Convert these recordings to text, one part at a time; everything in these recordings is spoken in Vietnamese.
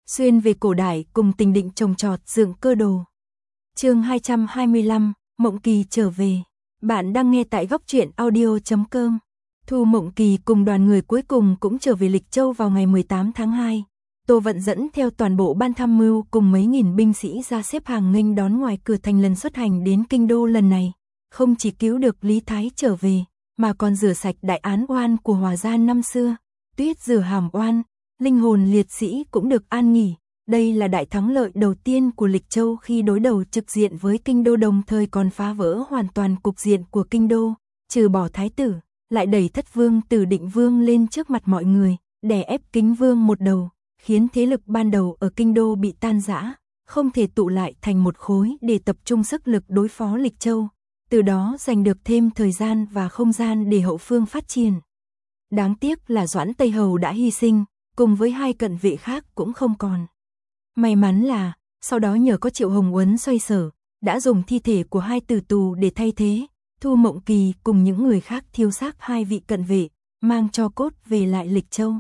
Xuyên về cổ đại cùng Tình Định trồng trọt dựng cơ đồ. Chương 225, Mộng Kỳ trở về. Bạn đang nghe tại góc truyện audio.com. Thu Mộng Kỳ cùng đoàn người cuối cùng cũng trở về Lịch Châu vào ngày 18 tháng 2. Tô Vận dẫn theo toàn bộ ban tham mưu cùng mấy nghìn binh sĩ ra xếp hàng nghênh đón ngoài cửa thành lần xuất hành đến kinh đô lần này. Không chỉ cứu được Lý Thái trở về, mà còn rửa sạch đại án oan của Hòa gia năm xưa. Tuyết rửa hàm oan, linh hồn liệt sĩ cũng được an nghỉ. Đây là đại thắng lợi đầu tiên của Lịch Châu khi đối đầu trực diện với kinh đô, đồng thời còn phá vỡ hoàn toàn cục diện của kinh đô, trừ bỏ thái tử, lại đẩy Thất Vương Tử Định Vương lên trước mặt mọi người, đè ép Kính Vương một đầu, khiến thế lực ban đầu ở kinh đô bị tan rã, không thể tụ lại thành một khối để tập trung sức lực đối phó Lịch Châu, từ đó giành được thêm thời gian và không gian để hậu phương phát triển. Đáng tiếc là Doãn Tây Hầu đã hy sinh, cùng với hai cận vệ khác cũng không còn. May mắn là, sau đó nhờ có Triệu Hồng Uấn xoay sở, đã dùng thi thể của hai tử tù để thay thế, Thu Mộng Kỳ cùng những người khác thiêu xác hai vị cận vệ, mang tro cốt về lại Lịch Châu.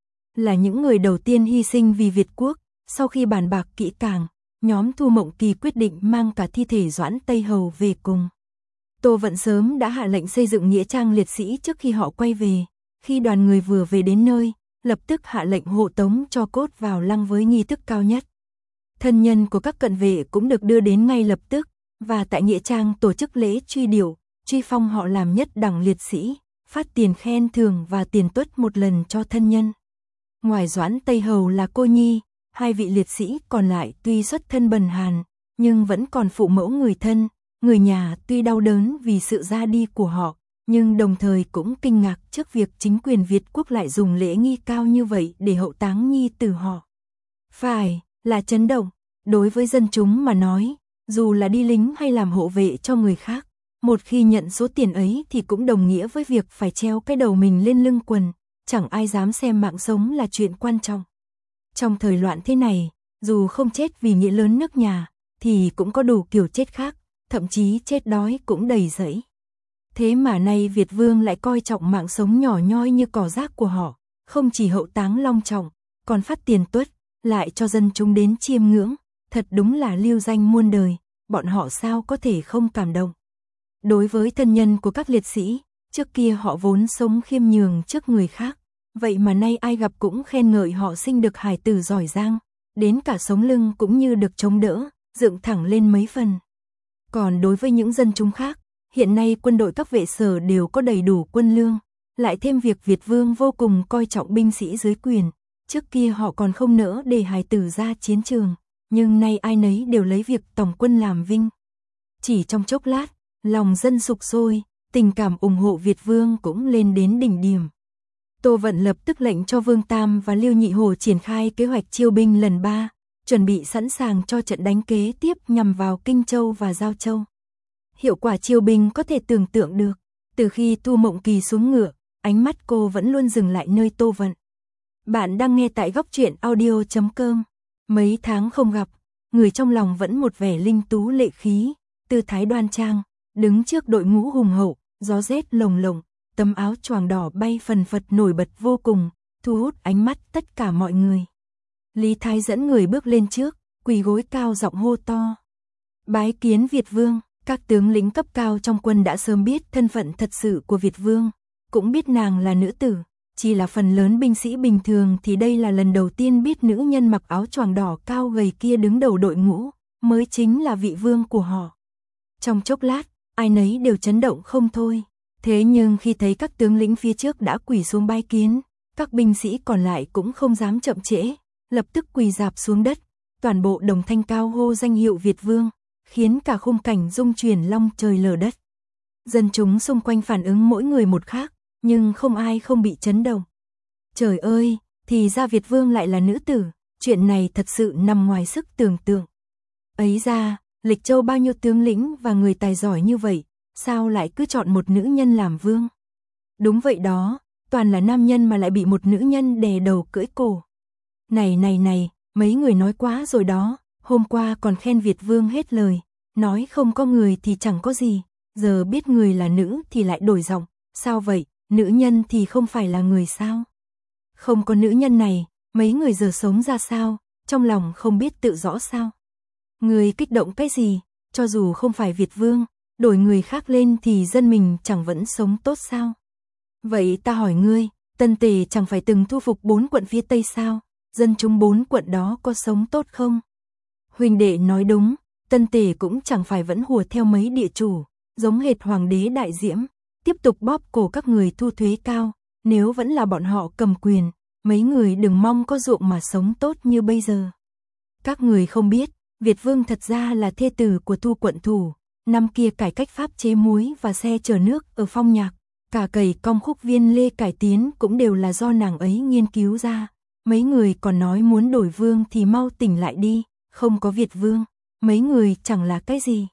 Là những người đầu tiên hy sinh vì Việt quốc, sau khi bàn bạc kỹ càng, nhóm Thu Mộng Kỳ quyết định mang cả thi thể Doãn Tây Hầu về cùng. Tô Vận sớm đã hạ lệnh xây dựng nghĩa trang liệt sĩ trước khi họ quay về, khi đoàn người vừa về đến nơi, lập tức hạ lệnh hộ tống tro cốt vào lăng với nghi thức cao nhất. Thân nhân của các cận vệ cũng được đưa đến ngay lập tức, và tại nghĩa trang tổ chức lễ truy điệu, truy phong họ làm nhất đẳng liệt sĩ, phát tiền khen thưởng và tiền tuất một lần cho thân nhân. Ngoài Doãn Tây Hầu là cô nhi, hai vị liệt sĩ còn lại tuy xuất thân bần hàn, nhưng vẫn còn phụ mẫu người thân, người nhà tuy đau đớn vì sự ra đi của họ, nhưng đồng thời cũng kinh ngạc trước việc chính quyền Việt quốc lại dùng lễ nghi cao như vậy để hậu táng nhi tử họ. Phải là chấn động, đối với dân chúng mà nói, dù là đi lính hay làm hộ vệ cho người khác, một khi nhận số tiền ấy thì cũng đồng nghĩa với việc phải treo cái đầu mình lên lưng quần, chẳng ai dám xem mạng sống là chuyện quan trọng. Trong thời loạn thế này, dù không chết vì nghĩa lớn nước nhà, thì cũng có đủ kiểu chết khác, thậm chí chết đói cũng đầy rẫy. Thế mà nay Việt Vương lại coi trọng mạng sống nhỏ nhoi như cỏ rác của họ, không chỉ hậu táng long trọng, còn phát tiền tuất, lại cho dân chúng đến chiêm ngưỡng, thật đúng là lưu danh muôn đời, bọn họ sao có thể không cảm động. Đối với thân nhân của các liệt sĩ, trước kia họ vốn sống khiêm nhường trước người khác, vậy mà nay ai gặp cũng khen ngợi họ sinh được hài tử giỏi giang, đến cả sống lưng cũng như được chống đỡ, dựng thẳng lên mấy phần. Còn đối với những dân chúng khác, hiện nay quân đội các vệ sở đều có đầy đủ quân lương, lại thêm việc Việt Vương vô cùng coi trọng binh sĩ dưới quyền, trước kia họ còn không nỡ để hài tử ra chiến trường, nhưng nay ai nấy đều lấy việc tổng quân làm vinh. Chỉ trong chốc lát, lòng dân sục sôi, tình cảm ủng hộ Việt Vương cũng lên đến đỉnh điểm. Tô Vận lập tức lệnh cho Vương Tam và Lưu Nhị Hổ triển khai kế hoạch chiêu binh lần 3, chuẩn bị sẵn sàng cho trận đánh kế tiếp nhằm vào Kinh Châu và Giao Châu. Hiệu quả chiêu binh có thể tưởng tượng được, từ khi Thu Mộng Kỳ xuống ngựa, ánh mắt cô vẫn luôn dừng lại nơi Tô Vận. Bạn đang nghe tại góc truyện audio.com. Mấy tháng không gặp, người trong lòng vẫn một vẻ linh tú lệ khí, tư thái đoan trang, đứng trước đội ngũ hùng hậu, gió rét lồng lộng, tấm áo choàng đỏ bay phần phật nổi bật vô cùng, thu hút ánh mắt tất cả mọi người. Lý Thái dẫn người bước lên trước, quỳ gối cao giọng hô to: "Bái kiến Việt Vương." Các tướng lĩnh cấp cao trong quân đã sớm biết thân phận thật sự của Việt Vương, cũng biết nàng là nữ tử, chỉ là phần lớn binh sĩ bình thường thì đây là lần đầu tiên biết nữ nhân mặc áo choàng đỏ cao gầy kia đứng đầu đội ngũ, mới chính là vị vương của họ. Trong chốc lát, ai nấy đều chấn động không thôi, thế nhưng khi thấy các tướng lĩnh phía trước đã quỳ xuống bái kiến, các binh sĩ còn lại cũng không dám chậm trễ, lập tức quỳ rạp xuống đất, toàn bộ đồng thanh cao hô danh hiệu Việt Vương, khiến cả khung cảnh rung chuyển long trời lở đất. Dân chúng xung quanh phản ứng mỗi người một khác, nhưng không ai không bị chấn động. Trời ơi, thì ra Việt Vương lại là nữ tử, chuyện này thật sự nằm ngoài sức tưởng tượng. Ấy ra, Lịch Châu bao nhiêu tướng lĩnh và người tài giỏi như vậy, sao lại cứ chọn một nữ nhân làm vương? Đúng vậy đó, toàn là nam nhân mà lại bị một nữ nhân đè đầu cưỡi cổ. Này, mấy người nói quá rồi đó, hôm qua còn khen Việt Vương hết lời, nói không có người thì chẳng có gì, giờ biết người là nữ thì lại đổi giọng, sao vậy, nữ nhân thì không phải là người sao? Không có nữ nhân này, mấy người giờ sống ra sao, trong lòng không biết tự rõ sao. Người kích động cái gì, cho dù không phải Việt Vương, đổi người khác lên thì dân mình chẳng vẫn sống tốt sao? Vậy ta hỏi ngươi, Tân Tề chẳng phải từng thu phục 4 quận phía Tây sao? Dân chúng 4 quận đó có sống tốt không? Huynh đệ nói đúng, Tân Tề cũng chẳng phải vẫn hùa theo mấy địa chủ, giống hệt hoàng đế Đại Diễm, tiếp tục bóp cổ các người thu thuế cao, nếu vẫn là bọn họ cầm quyền, mấy người đừng mong có ruộng mà sống tốt như bây giờ. Các người không biết, Việt Vương thật ra là thê tử của Thu quận thủ, năm kia cải cách pháp chế muối và xe chở nước ở Phong Nhạc, cả cầy cong khúc viên lê cải tiến cũng đều là do nàng ấy nghiên cứu ra. Mấy người còn nói muốn đổi vương thì mau tỉnh lại đi, không có Việt Vương, mấy người chẳng là cái gì.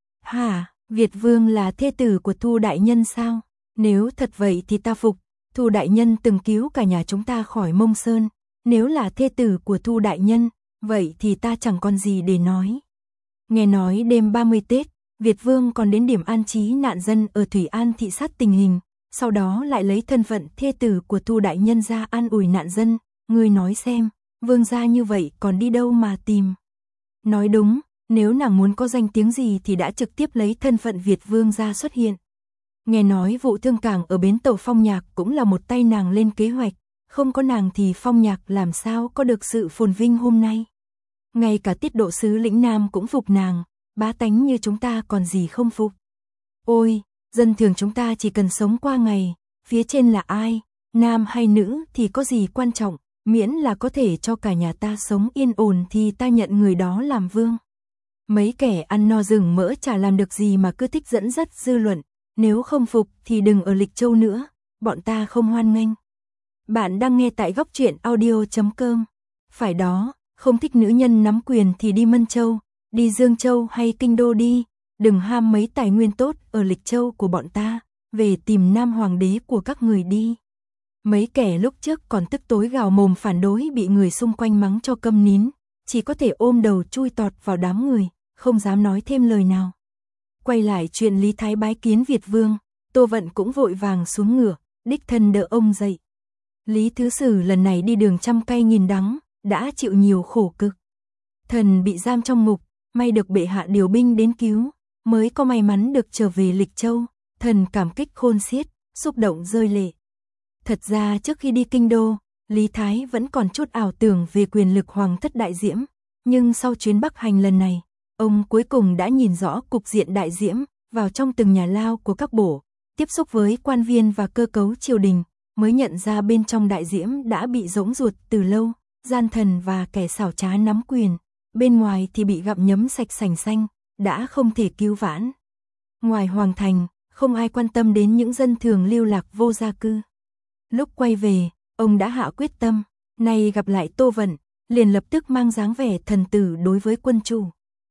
Hả, Việt Vương là thê tử của Thu đại nhân sao? Nếu thật vậy thì ta phục, Thu đại nhân từng cứu cả nhà chúng ta khỏi Mông Sơn, nếu là thê tử của Thu đại nhân, vậy thì ta chẳng còn gì để nói. Nghe nói đêm 30 Tết, Việt Vương còn đến điểm an trí nạn dân ở Thủy An thị sát tình hình, sau đó lại lấy thân phận thê tử của Thu đại nhân ra an ủi nạn dân, ngươi nói xem, vương gia như vậy còn đi đâu mà tìm. Nói đúng, nếu nàng muốn có danh tiếng gì thì đã trực tiếp lấy thân phận Việt Vương ra xuất hiện. Nghe nói vụ thương cảng ở bến tàu Phong Nhạc cũng là một tay nàng lên kế hoạch, không có nàng thì Phong Nhạc làm sao có được sự phồn vinh hôm nay. Ngay cả tiết độ sứ lĩnh Nam cũng phục nàng, bá tánh như chúng ta còn gì không phục. Ôi, dân thường chúng ta chỉ cần sống qua ngày, phía trên là ai, nam hay nữ thì có gì quan trọng, miễn là có thể cho cả nhà ta sống yên ổn thì ta nhận người đó làm vương. Mấy kẻ ăn no rừng mỡ chả làm được gì mà cứ thích dẫn dắt dư luận, nếu không phục thì đừng ở Lịch Châu nữa, bọn ta không hoan nghênh. Bạn đang nghe tại góc truyện audio.com. Phải đó, không thích nữ nhân nắm quyền thì đi Mân Châu, đi Dương Châu hay Kinh Đô đi, đừng ham mấy tài nguyên tốt ở Lịch Châu của bọn ta, về tìm nam hoàng đế của các người đi. Mấy kẻ lúc trước còn tức tối gào mồm phản đối bị người xung quanh mắng cho câm nín, chỉ có thể ôm đầu chui tọt vào đám người, không dám nói thêm lời nào. Quay lại chuyện Lý Thái bái kiến Việt Vương, Tô Vận cũng vội vàng xuống ngựa, đích thân đỡ ông dậy. Lý Thứ Sử lần này đi đường trăm cay nghìn đắng, đã chịu nhiều khổ cực. Thần bị giam trong ngục, may được bệ hạ điều binh đến cứu, mới có may mắn được trở về Lịch Châu, thần cảm kích khôn xiết, xúc động rơi lệ. Thật ra trước khi đi Kinh Đô, Lý Thái vẫn còn chút ảo tưởng về quyền lực hoàng thất Đại Diễm, nhưng sau chuyến Bắc hành lần này, ông cuối cùng đã nhìn rõ cục diện Đại Diễm, vào trong từng nhà lao của các bộ, tiếp xúc với quan viên và cơ cấu triều đình, mới nhận ra bên trong Đại Diễm đã bị rỗng ruột từ lâu, gian thần và kẻ xảo trá nắm quyền, bên ngoài thì bị gặm nhấm sạch sành xanh, đã không thể cứu vãn. Ngoài hoàng thành, không ai quan tâm đến những dân thường lưu lạc vô gia cư. Lúc quay về, ông đã hạ quyết tâm, nay gặp lại Tô Vận, liền lập tức mang dáng vẻ thần tử đối với quân chủ.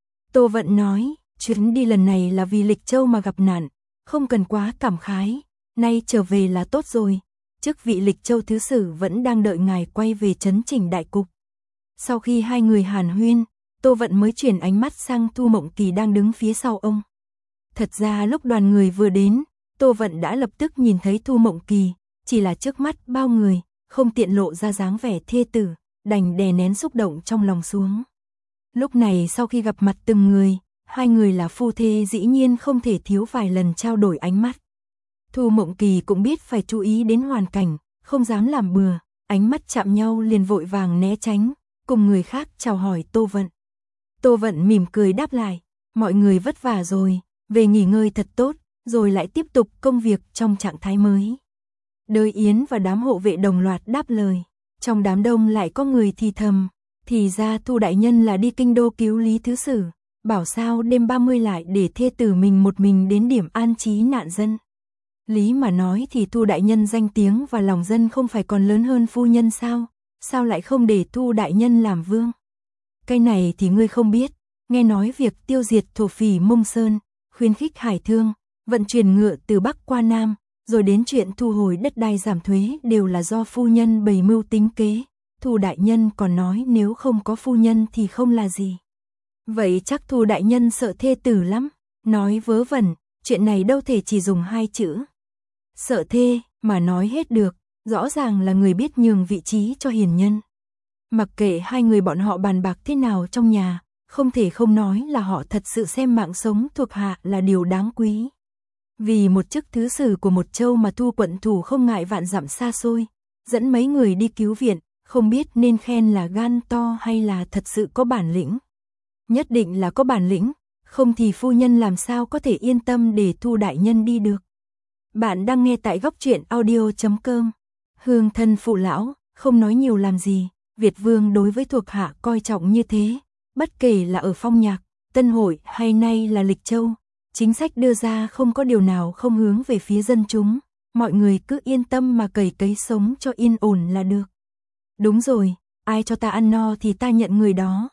Tô Vận nói, chuyến đi lần này là vì Lịch Châu mà gặp nạn, không cần quá cảm khái, nay trở về là tốt rồi, chức vị Lịch Châu thứ sử vẫn đang đợi ngài quay về trấn chỉnh đại cục. Sau khi hai người hàn huyên, Tô Vận mới chuyển ánh mắt sang Thu Mộng Kỳ đang đứng phía sau ông. Thật ra lúc đoàn người vừa đến, Tô Vận đã lập tức nhìn thấy Thu Mộng Kỳ, chỉ là trước mắt bao người, không tiện lộ ra dáng vẻ thê tử, đành đè nén xúc động trong lòng xuống. Lúc này sau khi gặp mặt từng người, hai người là phu thê dĩ nhiên không thể thiếu vài lần trao đổi ánh mắt. Thu Mộng Kỳ cũng biết phải chú ý đến hoàn cảnh, không dám làm bừa, ánh mắt chạm nhau liền vội vàng né tránh, cùng người khác chào hỏi Tô Vận. Tô Vận mỉm cười đáp lại, mọi người vất vả rồi, về nghỉ ngơi thật tốt, rồi lại tiếp tục công việc trong trạng thái mới. Đới Yến và đám hộ vệ đồng loạt đáp lời, trong đám đông lại có người thì thầm, thì ra Thu đại nhân là đi Kinh Đô cứu Lý Thứ Sử, bảo sao đêm 30 lại để thê tử mình một mình đến điểm an trí nạn dân. Lý mà nói thì Thu đại nhân danh tiếng và lòng dân không phải còn lớn hơn phu nhân sao, sao lại không để Thu đại nhân làm vương? Cái này thì ngươi không biết, nghe nói việc tiêu diệt thổ phỉ Mông Sơn, khuyến khích hải thương, vận chuyển ngựa từ Bắc qua Nam, rồi đến chuyện thu hồi đất đai giảm thuế đều là do phu nhân bày mưu tính kế. Thu đại nhân còn nói nếu không có phu nhân thì không là gì. Vậy chắc Thu đại nhân sợ thê tử lắm, nói vớ vẩn, chuyện này đâu thể chỉ dùng hai chữ. Sợ thê, mà nói hết được, rõ ràng là người biết nhường vị trí cho hiền nhân. Mặc kệ hai người bọn họ bàn bạc thế nào trong nhà, không thể không nói là họ thật sự xem mạng sống thuộc hạ là điều đáng quý. Vì một chức thứ sử của một châu mà Thu quận thủ không ngại vạn dặm xa xôi, dẫn mấy người đi cứu viện, không biết nên khen là gan to hay là thật sự có bản lĩnh. Nhất định là có bản lĩnh, không thì phu nhân làm sao có thể yên tâm để Thu đại nhân đi được. Bạn đang nghe tại góc truyện audio.com. Hương thân phụ lão, không nói nhiều làm gì, Việt Vương đối với thuộc hạ coi trọng như thế, bất kể là ở Phong Nhạc, Tân Hội hay nay là Lịch Châu, chính sách đưa ra không có điều nào không hướng về phía dân chúng, mọi người cứ yên tâm mà cày cấy sống cho yên ổn là được. Đúng rồi, ai cho ta ăn no thì ta nhận người đó.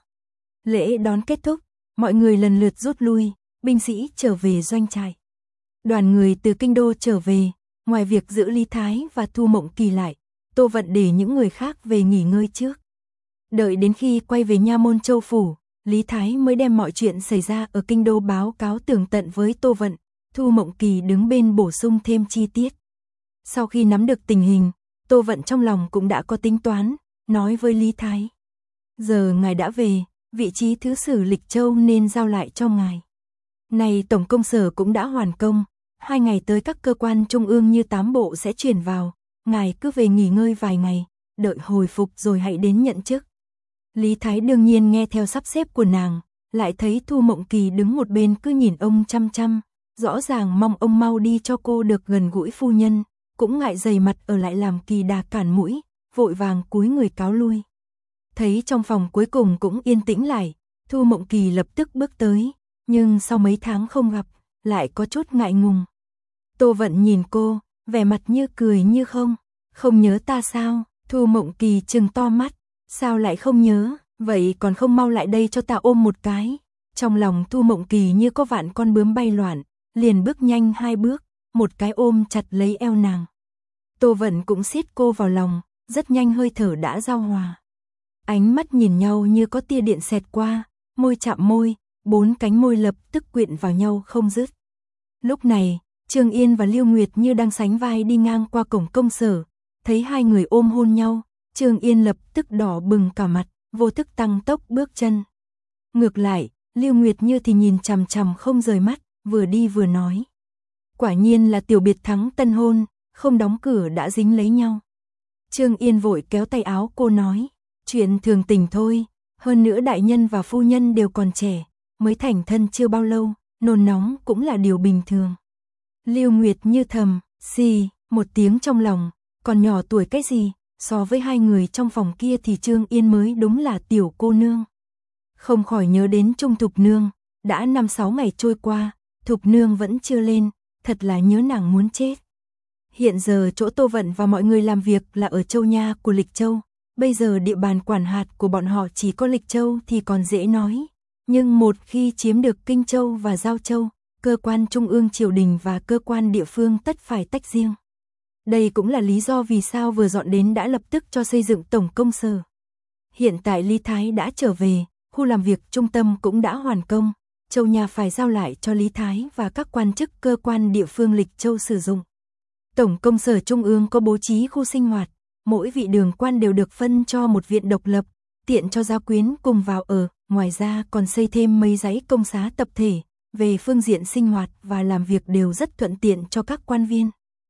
Lễ đón kết thúc, mọi người lần lượt rút lui, binh sĩ trở về doanh trại. Đoàn người từ kinh đô trở về, ngoài việc giữ Lý Thái và Thu Mộng Kỳ lại, Tô Vận để những người khác về nghỉ ngơi trước. Đợi đến khi quay về Nha Môn Châu phủ, Lý Thái mới đem mọi chuyện xảy ra ở kinh đô báo cáo tường tận với Tô Vận, Thu Mộng Kỳ đứng bên bổ sung thêm chi tiết. Sau khi nắm được tình hình, Tô Vận trong lòng cũng đã có tính toán, nói với Lý Thái. Giờ ngài đã về, vị trí thứ sử Lịch Châu nên giao lại cho ngài. Này tổng công sở cũng đã hoàn công, 2 ngày tới các cơ quan trung ương như 8 bộ sẽ chuyển vào, ngài cứ về nghỉ ngơi vài ngày, đợi hồi phục rồi hãy đến nhận chức. Lý Thái đương nhiên nghe theo sắp xếp của nàng, lại thấy Thu Mộng Kỳ đứng một bên cứ nhìn ông chăm chăm, rõ ràng mong ông mau đi cho cô được gần gũi phu nhân, cũng ngại dày mặt ở lại làm kỳ đà cản mũi, vội vàng cúi người cáo lui. Thấy trong phòng cuối cùng cũng yên tĩnh lại, Thu Mộng Kỳ lập tức bước tới, nhưng sau mấy tháng không gặp, lại có chút ngại ngùng. Tô Vận nhìn cô, vẻ mặt như cười như không nhớ ta sao? Thu Mộng Kỳ trừng to mắt, sao lại không nhớ, vậy còn không mau lại đây cho ta ôm một cái. Trong lòng Thu Mộng Kỳ như có vạn con bướm bay loạn, liền bước nhanh 2 bước, một cái ôm chặt lấy eo nàng. Tô Vận cũng siết cô vào lòng, rất nhanh hơi thở đã giao hòa. Ánh mắt nhìn nhau như có tia điện xẹt qua, môi chạm môi, 4 cánh môi lập tức quyện vào nhau không dứt. Lúc này, Trương Yên và Lưu Nguyệt như đang sánh vai đi ngang qua cổng công sở, thấy hai người ôm hôn nhau, Trương Yên lập tức đỏ bừng cả mặt, vô thức tăng tốc bước chân. Ngược lại, Lưu Nguyệt như thì nhìn chằm chằm không rời mắt, vừa đi vừa nói. Quả nhiên là tiểu biệt thắng tân hôn, không đóng cửa đã dính lấy nhau. Trương Yên vội kéo tay áo cô nói, chuyện thường tình thôi, hơn nữa đại nhân và phu nhân đều còn trẻ, mới thành thân chưa bao lâu, nôn nóng cũng là điều bình thường. Lưu Nguyệt như thầm, xì, một tiếng trong lòng, còn nhỏ tuổi cái gì, so với hai người trong phòng kia thì Trương Yên mới đúng là tiểu cô nương. Không khỏi nhớ đến Trung Thục Nương, đã 5-6 ngày trôi qua, Thục Nương vẫn chưa lên, thật là nhớ nàng muốn chết. Hiện giờ chỗ Tô Vận và mọi người làm việc là ở Châu Nha của Lịch Châu, bây giờ địa bàn quản hạt của bọn họ chỉ có Lịch Châu thì còn dễ nói, nhưng một khi chiếm được Kinh Châu và Giao Châu, cơ quan trung ương triều đình và cơ quan địa phương tất phải tách riêng. Đây cũng là lý do vì sao vừa dọn đến đã lập tức cho xây dựng tổng công sở. Hiện tại Lý Thái đã trở về, khu làm việc trung tâm cũng đã hoàn công, Châu Nha phải giao lại cho Lý Thái và các quan chức cơ quan địa phương Lịch Châu sử dụng. Tổng công sở trung ương có bố trí khu sinh hoạt, mỗi vị đường quan đều được phân cho một viện độc lập, tiện cho gia quyến cùng vào ở, ngoài ra còn xây thêm mấy dãy công xá tập thể, về phương diện sinh hoạt và làm việc đều rất thuận tiện cho các quan viên.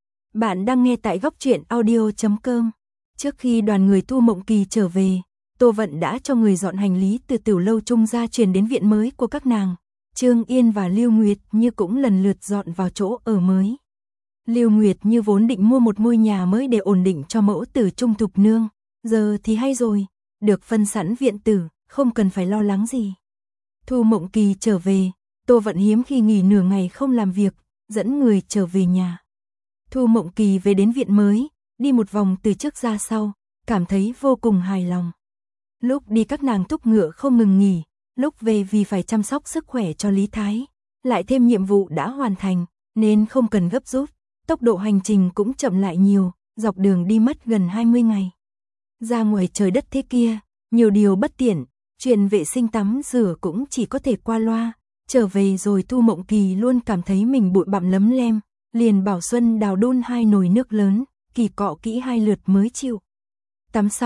Bạn đang nghe tại góc truyện audio.com. Trước khi đoàn người Thu Mộng Kỳ trở về, Tô Vận đã cho người dọn hành lý từ Tiểu Lâu Trung ra chuyển đến viện mới của các nàng. Trương Yên và Lưu Nguyệt như cũng lần lượt dọn vào chỗ ở mới. Lưu Nguyệt như vốn định mua một ngôi nhà mới để ổn định cho mẫu tử Trung Thục Nương, giờ thì hay rồi, được phân sẵn viện tử, không cần phải lo lắng gì. Thu Mộng Kỳ trở về, Tô Vận hiếm khi nghỉ nửa ngày không làm việc, dẫn người trở về nhà. Thu Mộng Kỳ về đến viện mới, đi một vòng từ trước ra sau, cảm thấy vô cùng hài lòng. Lúc đi các nàng thúc ngựa không ngừng nghỉ, lúc về vì phải chăm sóc sức khỏe cho Lý Thái, lại thêm nhiệm vụ đã hoàn thành, nên không cần gấp rút, tốc độ hành trình cũng chậm lại nhiều, dọc đường đi mất gần 20 ngày. Ra ngoài trời đất thế kia, nhiều điều bất tiện, chuyện vệ sinh tắm rửa cũng chỉ có thể qua loa, trở về rồi Thu Mộng Kỳ luôn cảm thấy mình bụi bặm lấm lem, liền bảo Xuân đào đun 2 nồi nước lớn, kỳ cọ kỹ 2 lượt mới chịu. Tắm xong,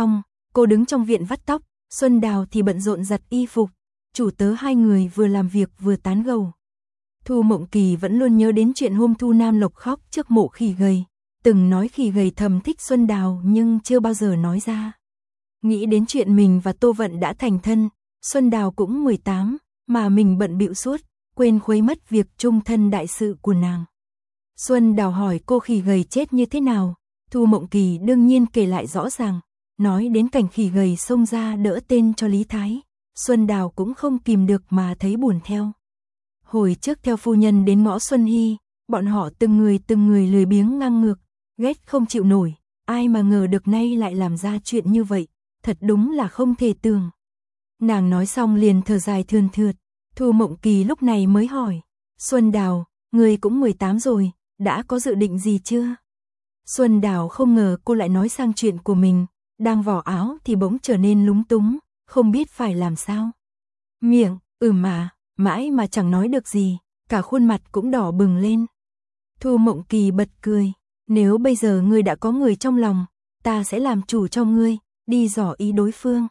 cô đứng trong viện vắt tóc, Xuân Đào thì bận rộn giặt y phục, chủ tớ hai người vừa làm việc vừa tán gẫu. Thu Mộng Kỳ vẫn luôn nhớ đến chuyện hôm Thu Nam Lộc khóc trước mộ Khỉ Gầy, từng nói Khỉ Gầy thầm thích Xuân Đào nhưng chưa bao giờ nói ra. Nghĩ đến chuyện mình và Tô Vận đã thành thân, Xuân Đào cũng 18, mà mình bận bịu suốt, quên khuấy mất việc chung thân đại sự của nàng. Xuân Đào hỏi cô Khỉ Gầy chết như thế nào, Thu Mộng Kỳ đương nhiên kể lại rõ ràng, nói đến cảnh Khỉ Gầy xông ra đỡ tên cho Lý Thái, Xuân Đào cũng không kìm được mà thấy buồn theo. Hồi trước theo phu nhân đến ngõ Xuân Hy, bọn họ từng người lười biếng ngang ngược, ghét không chịu nổi, ai mà ngờ được nay lại làm ra chuyện như vậy, thật đúng là không thể tưởng. Nàng nói xong liền thở dài thườn thượt, Thu Mộng Kỳ lúc này mới hỏi, Xuân Đào, người cũng 18 rồi, đã có dự định gì chưa? Xuân Đào không ngờ cô lại nói sang chuyện của mình, đang vò áo thì bỗng trở nên lúng túng, không biết phải làm sao. Miệng, mà, mãi mà chẳng nói được gì, cả khuôn mặt cũng đỏ bừng lên. Thu Mộng Kỳ bật cười, nếu bây giờ ngươi đã có người trong lòng, ta sẽ làm chủ cho ngươi, đi dò ý đối phương.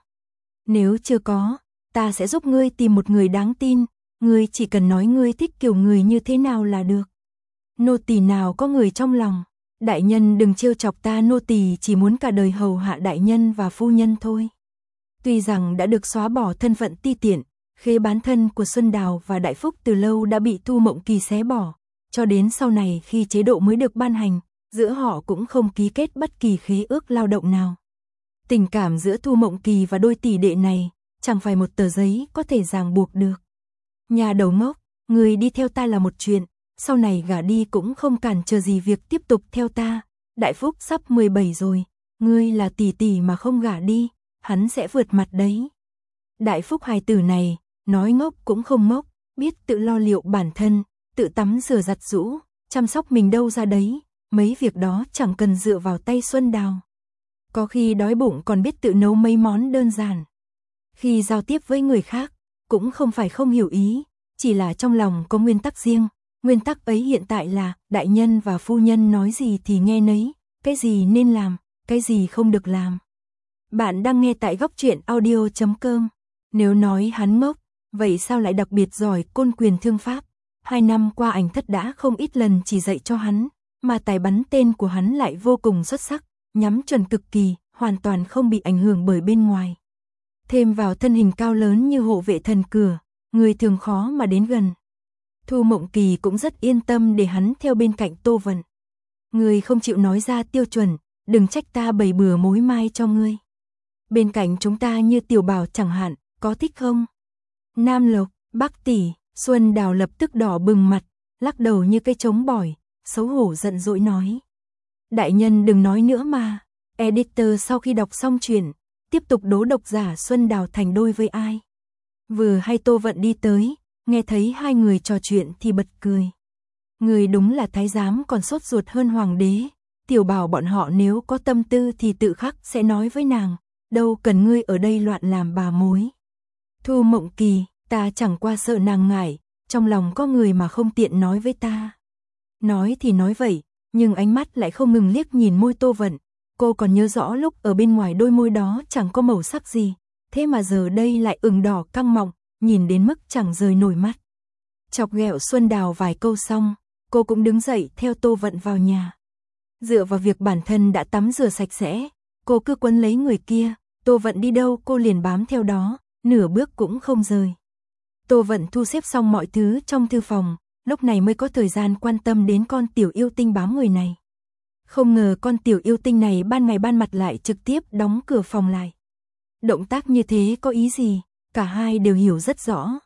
Nếu chưa có, ta sẽ giúp ngươi tìm một người đáng tin, ngươi chỉ cần nói ngươi thích kiểu người như thế nào là được. Nô tỳ nào có người trong lòng, đại nhân đừng trêu chọc ta, nô tỳ chỉ muốn cả đời hầu hạ đại nhân và phu nhân thôi. Tuy rằng đã được xóa bỏ thân phận ti tiện, khế bán thân của Xuân Đào và Đại Phúc từ lâu đã bị Thu Mộng Kỳ xé bỏ, cho đến sau này khi chế độ mới được ban hành, giữa họ cũng không ký kết bất kỳ khế ước lao động nào. Tình cảm giữa Thu Mộng Kỳ và đôi tỷ đệ này, chẳng phải một tờ giấy có thể ràng buộc được. Nhà đầu ngốc, người đi theo ta là một chuyện, sau này gả đi cũng không cản trở gì việc tiếp tục theo ta. Đại Phúc sắp 17 rồi, ngươi là tỷ tỷ mà không gả đi, hắn sẽ vượt mặt đấy. Đại Phúc hài tử này, nói ngốc cũng không ngốc, biết tự lo liệu bản thân, tự tắm rửa giặt giũ, chăm sóc mình đâu ra đấy, mấy việc đó chẳng cần dựa vào tay Xuân Đào. Có khi đói bụng còn biết tự nấu mấy món đơn giản. Khi giao tiếp với người khác, cũng không phải không hiểu ý, chỉ là trong lòng có nguyên tắc riêng. Nguyên tắc ấy hiện tại là, đại nhân và phu nhân nói gì thì nghe nấy, cái gì nên làm, cái gì không được làm. Bạn đang nghe tại góc truyện audio.com. Nếu nói hắn ngốc, vậy sao lại đặc biệt giỏi côn quyền thương pháp? 2 năm qua Ảnh Thất đã không ít lần chỉ dạy cho hắn, mà tài bắn tên của hắn lại vô cùng xuất sắc, nhắm chuẩn cực kỳ, hoàn toàn không bị ảnh hưởng bởi bên ngoài. Thêm vào thân hình cao lớn như hộ vệ thần cửa, người thường khó mà đến gần. Thu Mộng Kỳ cũng rất yên tâm để hắn theo bên cạnh Tô Vận. Ngươi không chịu nói ra tiêu chuẩn, đừng trách ta bày bừa mối mai cho ngươi. Bên cạnh chúng ta như Tiểu Bảo chẳng hạn, có thích không? Nam Lộc, Bắc tỷ, Xuân Đào lập tức đỏ bừng mặt, lắc đầu như cây trống bỏi, xấu hổ giận dỗi nói. Đại nhân đừng nói nữa mà. Editor sau khi đọc xong chuyện, tiếp tục đố độc giả Xuân Đào thành đôi với ai. Vừa hay Tô Vận đi tới, nghe thấy hai người trò chuyện thì bật cười. Người đúng là thái giám còn sốt ruột hơn hoàng đế. Tiểu Bảo bọn họ nếu có tâm tư thì tự khắc sẽ nói với nàng, đâu cần ngươi ở đây loạn làm bà mối. Thu Mộng Kỳ, ta chẳng qua sợ nàng ngại, trong lòng có người mà không tiện nói với ta. Nói thì nói vậy, nhưng ánh mắt lại không ngừng liếc nhìn môi Tô Vận. Cô còn nhớ rõ lúc ở bên ngoài đôi môi đó chẳng có màu sắc gì, thế mà giờ đây lại ửng đỏ căng mọng, nhìn đến mức chẳng rời nổi mắt. Chọc ghẹo Xuân Đào vài câu xong, cô cũng đứng dậy theo Tô Vận vào nhà. Dựa vào việc bản thân đã tắm rửa sạch sẽ, cô cứ quấn lấy người kia, Tô Vận đi đâu cô liền bám theo đó, nửa bước cũng không rời. Tô Vận thu xếp xong mọi thứ trong thư phòng, lúc này mới có thời gian quan tâm đến con tiểu yêu tinh bám người này. Không ngờ con tiểu yêu tinh này ban ngày ban mặt lại trực tiếp đóng cửa phòng lại. Động tác như thế có ý gì, cả hai đều hiểu rất rõ.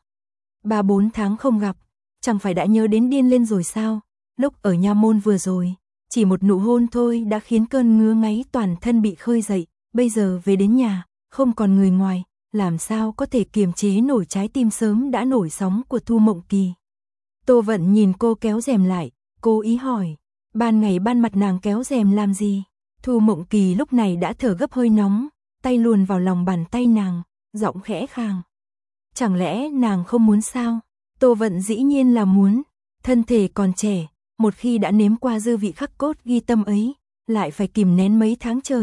3-4 tháng không gặp, chẳng phải đã nhớ đến điên lên rồi sao? Lúc ở nha môn vừa rồi, chỉ một nụ hôn thôi đã khiến cơn ngứa ngáy toàn thân bị khơi dậy, bây giờ về đến nhà, không còn người ngoài, làm sao có thể kiềm chế nổi trái tim sớm đã nổi sóng của Thu Mộng Kỳ. Tô Vận nhìn cô kéo rèm lại, cố ý hỏi, ban ngày ban mặt nàng kéo rèm làm gì? Thu Mộng Kỳ lúc này đã thở gấp hơi nóng, tay luồn vào lòng bàn tay nàng, giọng khẽ khàng. Chẳng lẽ nàng không muốn sao? Tô Vận dĩ nhiên là muốn, thân thể còn trẻ, một khi đã nếm qua dư vị khắc cốt ghi tâm ấy, lại phải kìm nén mấy tháng trời,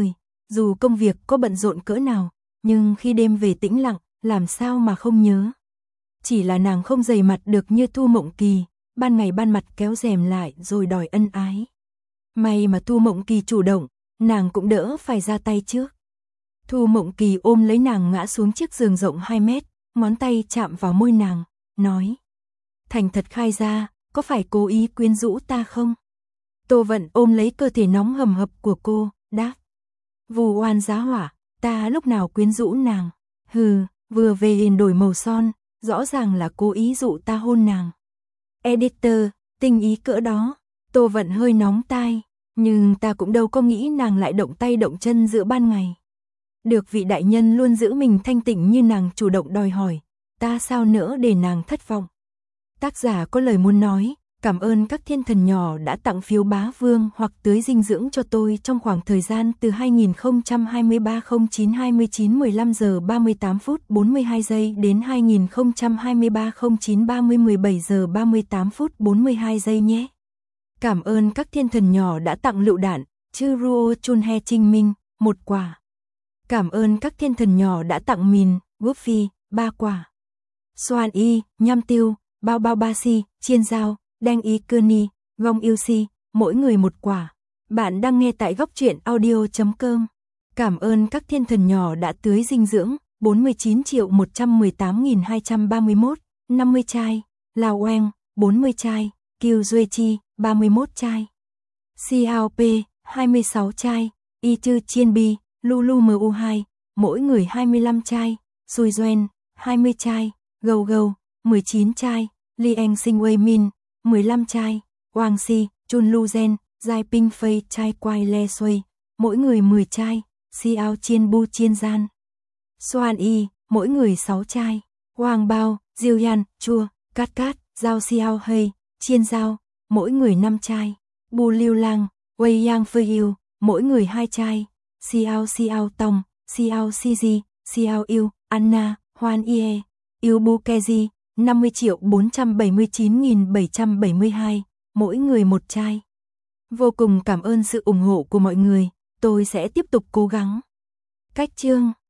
Dù công việc có bận rộn cỡ nào, nhưng khi đêm về tĩnh lặng, làm sao mà không nhớ. Chỉ là nàng không dày mặt được như Thu Mộng Kỳ, ban ngày ban mặt kéo rèm lại rồi đòi ân ái. May mà Thu Mộng Kỳ chủ động, nàng cũng đỡ phải ra tay trước. Thu Mộng Kỳ ôm lấy nàng ngã xuống chiếc giường rộng 2 mét, ngón tay chạm vào môi nàng, nói. Thành thật khai ra, có phải cố ý quyến rũ ta không? Tô Vận ôm lấy cơ thể nóng hầm hập của cô, đáp. Vu oan giá hỏa, ta lúc nào quyến rũ nàng? Hừ, vừa về liền đổi màu son, rõ ràng là cố ý dụ ta hôn nàng. Editor, tình ý cỡ đó, Tô Vận hơi nóng tai, nhưng ta cũng đâu có nghĩ nàng lại động tay động chân giữa ban ngày. Được vị đại nhân luôn giữ mình thanh tịnh như nàng chủ động đòi hỏi, ta sao nỡ để nàng thất vọng. Tác giả có lời muốn nói, cảm ơn các thiên thần nhỏ đã tặng phiếu bá vương hoặc tưới dinh dưỡng cho tôi trong khoảng thời gian từ 2023-09-29 15 giờ 38 phút 42 giây đến 2023-09-30 17 giờ 38 phút 42 giây nhé. Cảm ơn các thiên thần nhỏ đã tặng lựu đạn, chư Ruo Chun He Trinh Minh, 1 quả. Cảm ơn các thiên thần nhỏ đã tặng mìn, Goofy, 3 quả. Soan Y, Nham Tiêu, Bao Bao Ba Si, Chiên Dao, Đanh Y Cơ Ni, Vong Yêu Si, mỗi người 1 quả. Bạn đang nghe tại góc truyện audio.com. Cảm ơn các thiên thần nhỏ đã tưới dinh dưỡng, 49.118.231, 50 chai, Lao Oeng, 40 chai, Kiều Duy Chi, 31 chai. Xiao P, 26 chai, Y Chư Chiên Bi, Lulu MU2, mỗi người 25 chai, Sui Doen, 20 chai, Gâu Gâu, 19 chai, Liang Sinh Wei Min, 15 chai, Wang Si, Chun Lu Gen, Giai Ping Fei chai Quai Le Sui, mỗi người 10 chai, Xiao Chiên Bu Chiên Gian. Soan Y, mỗi người 6 chai, Wang Bao, Diêu Yan, Chua, Cát Cát, Giao Xiao Hei, Chiên Giao, mỗi người 5 chai, Bu Liu Lang, Wei Yang Fei Yêu, mỗi người 2 chai, Xiao Xiao Tong, Xiao Xiji, Xiao Yêu, Anna, Hoan Ie, Yêu Bu Keji, 50.479.772, mỗi người 1 chai. Vô cùng cảm ơn sự ủng hộ của mọi người, tôi sẽ tiếp tục cố gắng. Cách chương